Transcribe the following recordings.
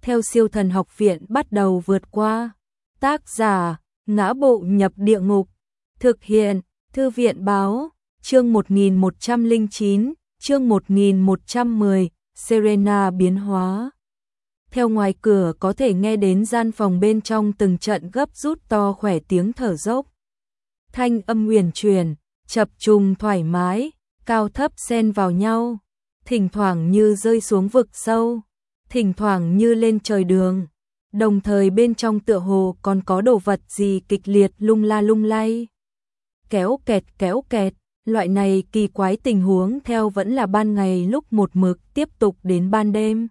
theo Siêu Thần Học Viện bắt đầu vượt qua. Tác giả: Ngã Bộ Nhập Địa Ngục. Thực hiện: Thư viện báo. Chương 1109, chương 1110, Serena biến hóa. Theo ngoài cửa có thể nghe đến gian phòng bên trong từng trận gấp rút to khỏe tiếng thở dốc. Thanh âm huyền chuyển, chập trùng thoải mái, cao thấp xen vào nhau, thỉnh thoảng như rơi xuống vực sâu, thỉnh thoảng như lên trời đường. Đồng thời bên trong tựa hồ còn có đồ vật gì kịch liệt lung la lung lay. Kéo kẹt, loại này kỳ quái tình huống theo vẫn là ban ngày lúc một mực tiếp tục đến ban đêm.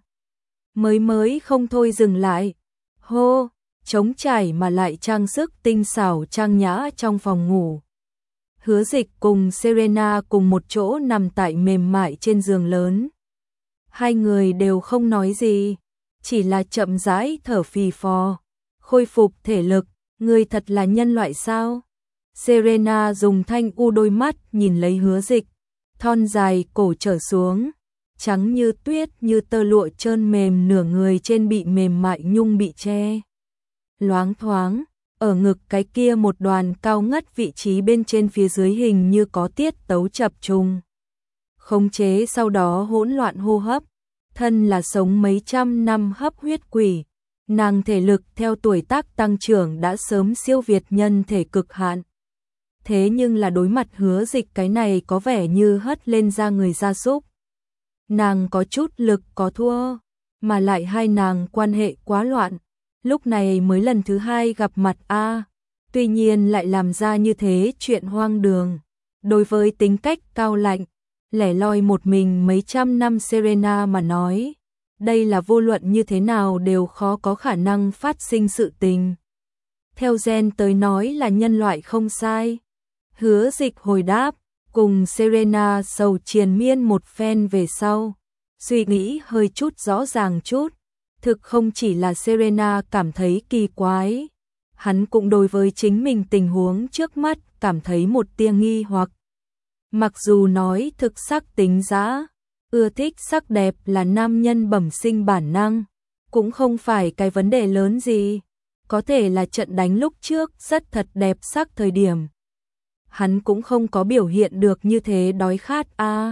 Mới không thôi dừng lại. Hô, trống trải mà lại trang sức tinh xảo trang nhã trong phòng ngủ. Hứa Dịch cùng Serena cùng một chỗ nằm tại mềm mại trên giường lớn. Hai người đều không nói gì, chỉ là chậm rãi thở phì phò, khôi phục thể lực. Người thật là nhân loại sao? Serena dùng thanh u đôi mắt nhìn lấy Hứa Dịch, thon dài cổ trở xuống, trắng như tuyết như tơ lụa trơn mềm, nửa người trên bị mềm mại nhung bị che. Loáng thoáng, ở ngực cái kia một đoàn cao ngất vị trí bên trên phía dưới hình như có tiết tấu chập trùng. Khống chế sau đó hỗn loạn hô hấp, thân là sống mấy trăm năm hấp huyết quỷ. Nàng thể lực theo tuổi tác tăng trưởng đã sớm siêu việt nhân thể cực hạn. Thế nhưng là đối mặt Hứa Dịch cái này có vẻ như hất lên ra người gia súc. Nàng có chút lực có thua, mà lại hai nàng quan hệ quá loạn. Lúc này mới lần thứ hai gặp mặt tuy nhiên lại làm ra như thế chuyện hoang đường. Đối với tính cách cao lạnh, lẻ loi một mình mấy trăm năm Serena mà nói, đây là vô luận như thế nào đều khó có khả năng phát sinh sự tình. Theo gen tới nói là nhân loại không sai. Hứa Dịch hồi đáp, cùng Serena sầu triền miên một phen về sau, suy nghĩ hơi chút rõ ràng chút. Thực không chỉ là Serena cảm thấy kỳ quái, hắn cũng đối với chính mình tình huống trước mắt cảm thấy một tia nghi hoặc. Mặc dù nói thực sắc tính dã, ưa thích sắc đẹp là nam nhân bẩm sinh bản năng, cũng không phải cái vấn đề lớn gì. Có thể là trận đánh lúc trước rất thật đẹp sắc thời điểm, hắn cũng không có biểu hiện được như thế đói khát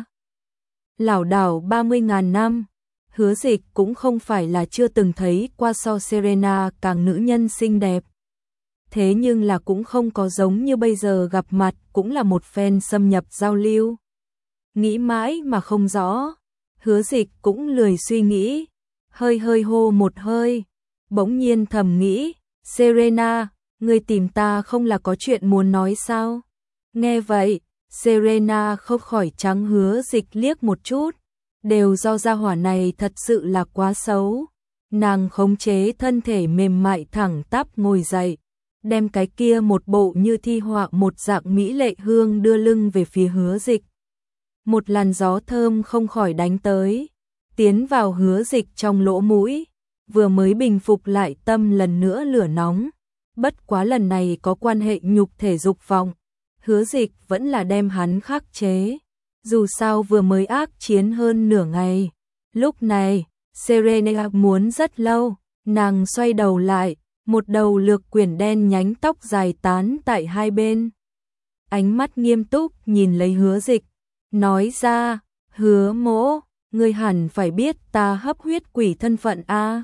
Lảo đảo 30.000 năm, Hứa Dịch cũng không phải là chưa từng thấy qua so Serena càng nữ nhân xinh đẹp. Thế nhưng là cũng không có giống như bây giờ gặp mặt cũng là một phen xâm nhập giao lưu. Nghĩ mãi mà không rõ, Hứa Dịch cũng lười suy nghĩ, hơi hô một hơi, bỗng nhiên thầm nghĩ, Serena, ngươi tìm ta không là có chuyện muốn nói sao? Nghe vậy, Serena không khỏi trắng Hứa Dịch liếc một chút, đều do gia hỏa này thật sự là quá xấu. Nàng khống chế thân thể mềm mại thẳng tắp ngồi dậy, đem cái kia một bộ như thi họa một dạng mỹ lệ hương đưa lưng về phía Hứa Dịch. Một làn gió thơm không khỏi đánh tới, tiến vào Hứa Dịch trong lỗ mũi, vừa mới bình phục lại tâm lần nữa lửa nóng. Bất quá lần này có quan hệ nhục thể dục vọng, Hứa Dịch vẫn là đem hắn khắc chế. Dù sao vừa mới ác chiến hơn nửa ngày. Lúc này, Serena muốn rất lâu, nàng xoay đầu lại, một đầu lược quyển đen nhánh tóc dài tán tại hai bên. Ánh mắt nghiêm túc nhìn lấy Hứa Dịch, nói ra, Hứa mỗ, ngươi hẳn phải biết ta hấp huyết quỷ thân phận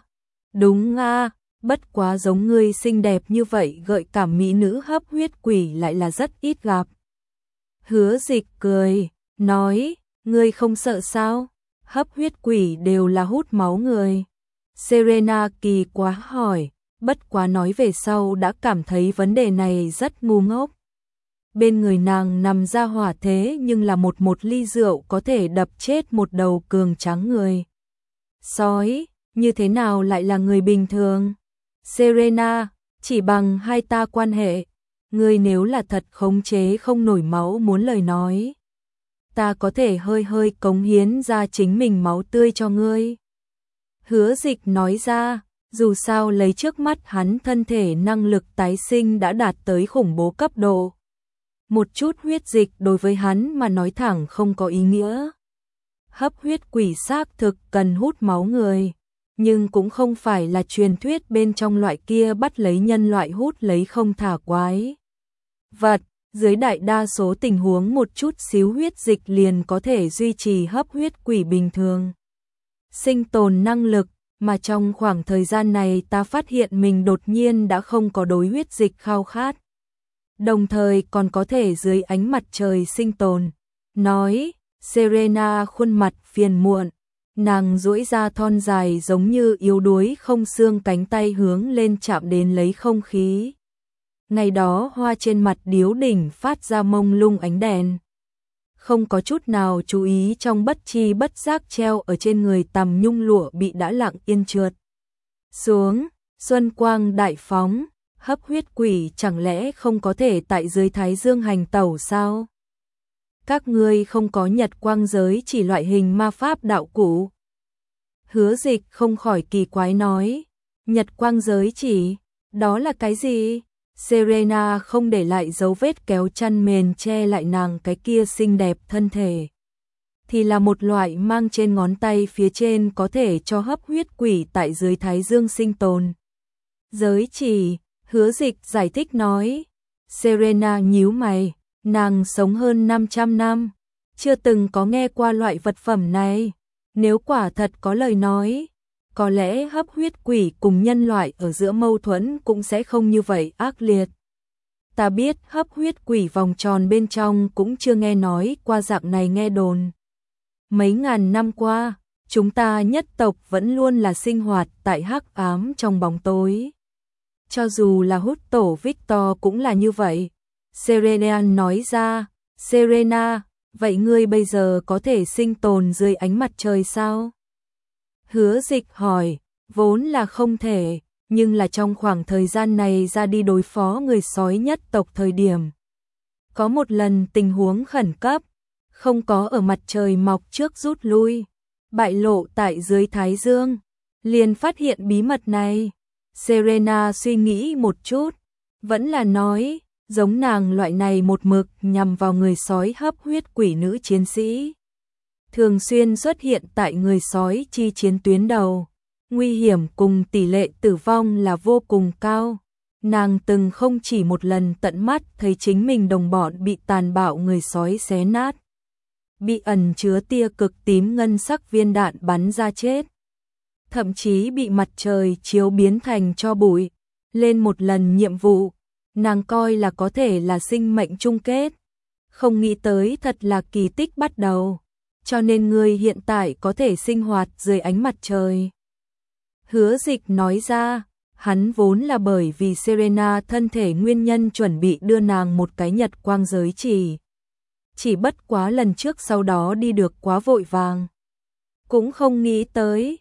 Đúng bất quá giống ngươi xinh đẹp như vậy gợi cảm mỹ nữ hấp huyết quỷ lại là rất ít gặp. Hứa Dịch cười, nói, ngươi không sợ sao? Hấp huyết quỷ đều là hút máu người. Serena kỳ quá hỏi, bất quá nói về sau đã cảm thấy vấn đề này rất ngu ngốc. Bên người nàng nằm ra hỏa thế nhưng là một ly rượu có thể đập chết một đầu cường tráng người. Sói, như thế nào lại là người bình thường? Serena, chỉ bằng hai ta quan hệ, ngươi nếu là thật khống chế không nổi máu muốn lời nói, ta có thể hơi cống hiến ra chính mình máu tươi cho ngươi. Hứa Dịch nói ra, dù sao lấy trước mắt hắn thân thể năng lực tái sinh đã đạt tới khủng bố cấp độ. Một chút huyết dịch đối với hắn mà nói thẳng không có ý nghĩa. Hấp huyết quỷ xác thực cần hút máu người. nhưng cũng không phải là truyền thuyết bên trong loại kia bắt lấy nhân loại hút lấy không thả quái vật. Dưới đại đa số tình huống một chút xíu huyết dịch liền có thể duy trì hấp huyết quỷ bình thường sinh tồn năng lực, mà trong khoảng thời gian này ta phát hiện mình đột nhiên đã không có đối huyết dịch khao khát, đồng thời còn có thể dưới ánh mặt trời sinh tồn. Nói, Serena khuôn mặt phiền muộn, nàng duỗi ra thon dài giống như yếu đuối không xương cánh tay hướng lên chạm đến lấy không khí. Ngày đó hoa trên mặt điếu đỉnh phát ra mông lung ánh đèn. Không có chút nào chú ý trong bất chi bất giác treo ở trên người tằm nhung lụa bị đã lặng yên trượt xuống, xuân quang đại phóng, hấp huyết quỷ chẳng lẽ không có thể tại dưới thái dương hành tẩu sao? Các ngươi không có nhật quang giới chỉ loại hình ma pháp đạo cụ. Hứa Dịch không khỏi kỳ quái nói, nhật quang giới chỉ, đó là cái gì? Serena không để lại dấu vết kéo chăn mền che lại nàng cái kia xinh đẹp thân thể. Thì là một loại mang trên ngón tay phía trên có thể cho hấp huyết quỷ tại dưới thái dương sinh tồn. Giới chỉ, Hứa Dịch giải thích nói. Serena nhíu mày, nàng sống hơn 500 năm, chưa từng có nghe qua loại vật phẩm này. Nếu quả thật có lời nói, có lẽ hấp huyết quỷ cùng nhân loại ở giữa mâu thuẫn cũng sẽ không như vậy ác liệt. Ta biết hấp huyết quỷ vòng tròn bên trong cũng chưa nghe nói qua dạng này nghe đồn. Mấy ngàn năm qua, chúng ta nhất tộc vẫn luôn là sinh hoạt tại hắc ám trong bóng tối. Cho dù là hút tổ Victor cũng là như vậy. Serena nói ra, Serena, vậy ngươi bây giờ có thể sinh tồn dưới ánh mặt trời sao? Hứa Dịch hỏi, vốn là không thể, nhưng là trong khoảng thời gian này ra đi đối phó người sói nhất tộc thời điểm. Có một lần tình huống khẩn cấp, không có ở mặt trời mọc trước rút lui, bại lộ tại dưới thái dương, liền phát hiện bí mật này. Serena suy nghĩ một chút, vẫn là nói, giống nàng loại này một mực nhằm vào người sói hấp huyết quỷ nữ chiến sĩ. Thường xuyên xuất hiện tại người sói chi chiến tuyến đầu, nguy hiểm cùng tỷ lệ tử vong là vô cùng cao. Nàng từng không chỉ một lần tận mắt thấy chính mình đồng bọn bị tàn bạo người sói xé nát, bị ẩn chứa tia cực tím ngân sắc viên đạn bắn ra chết, thậm chí bị mặt trời chiếu biến thành tro bụi. Lên một lần nhiệm vụ, nàng coi là có thể là sinh mệnh chung kết, không nghĩ tới thật là kỳ tích bắt đầu. Cho nên ngươi hiện tại có thể sinh hoạt dưới ánh mặt trời. Hứa Dịch nói ra, hắn vốn là bởi vì Serena thân thể nguyên nhân chuẩn bị đưa nàng một cái nhật quang giới chỉ. Chỉ bất quá lần trước sau đó đi được quá vội vàng. Cũng không nghĩ tới,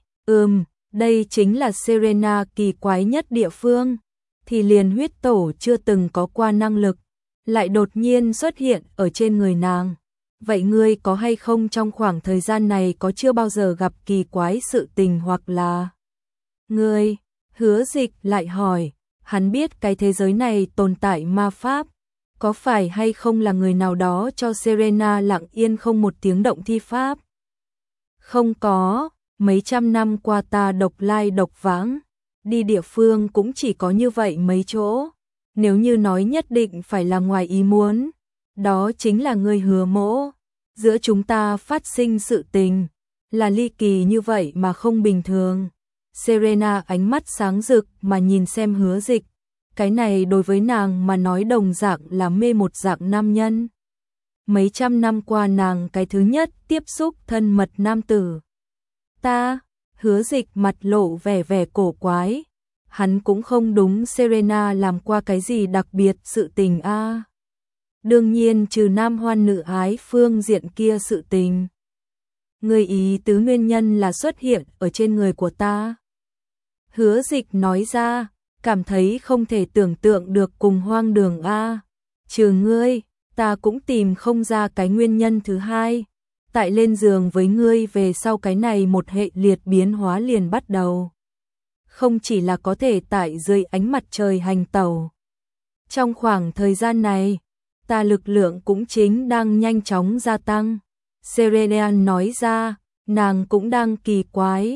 đây chính là Serena kỳ quái nhất địa phương. Thì liền huyết tổ chưa từng có qua năng lực, lại đột nhiên xuất hiện ở trên người nàng. Vậy ngươi có hay không trong khoảng thời gian này có chưa bao giờ gặp kỳ quái sự tình hoặc là... Ngươi, Hứa Dịch lại hỏi, hắn biết cái thế giới này tồn tại ma pháp, có phải hay không là người nào đó cho Serena lặng yên không một tiếng động thi pháp? Không có, mấy trăm năm qua ta độc lai độc vãng, đi địa phương cũng chỉ có như vậy mấy chỗ. Nếu như nói nhất định phải là ngoài ý muốn, đó chính là ngươi Hứa Mỗ. Giữa chúng ta phát sinh sự tình, là ly kỳ như vậy mà không bình thường. Serena ánh mắt sáng rực mà nhìn xem Hứa Dịch. Cái này đối với nàng mà nói đồng dạng là mê một dạng nam nhân. Mấy trăm năm qua nàng cái thứ nhất tiếp xúc thân mật nam tử. Ta, Hứa Dịch mặt lộ vẻ cổ quái. Hắn cũng không đúng Serena làm qua cái gì đặc biệt sự tình a. Đương nhiên trừ nam hoan nữ ái phương diện kia sự tình. Người ý tứ nguyên nhân là xuất hiện ở trên người của ta. Hứa Dịch nói ra, cảm thấy không thể tưởng tượng được cùng hoang đường a. Trừ ngươi, ta cũng tìm không ra cái nguyên nhân thứ hai. Tại lên giường với ngươi về sau cái này một hệ liệt biến hóa liền bắt đầu. Không chỉ là có thể tại dưới ánh mặt trời hành tẩu. Trong khoảng thời gian này, ta lực lượng cũng chính đang nhanh chóng gia tăng. Serena nói ra, nàng cũng đang kỳ quái.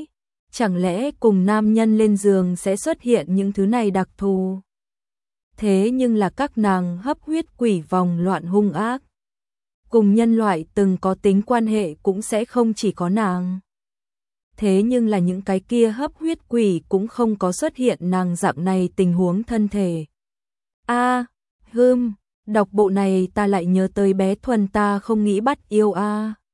chẳng lẽ cùng nam nhân lên giường sẽ xuất hiện những thứ này đặc thù? Thế nhưng là các nàng hấp huyết quỷ vòng loạn hung ác. Cùng nhân loại từng có tính quan hệ cũng sẽ không chỉ có nàng. Thế nhưng là những cái kia hấp huyết quỷ cũng không có xuất hiện nàng dạng này tình huống thân thể. Đọc bộ này ta lại nhớ tới bé Thuần ta không nghĩ bắt yêu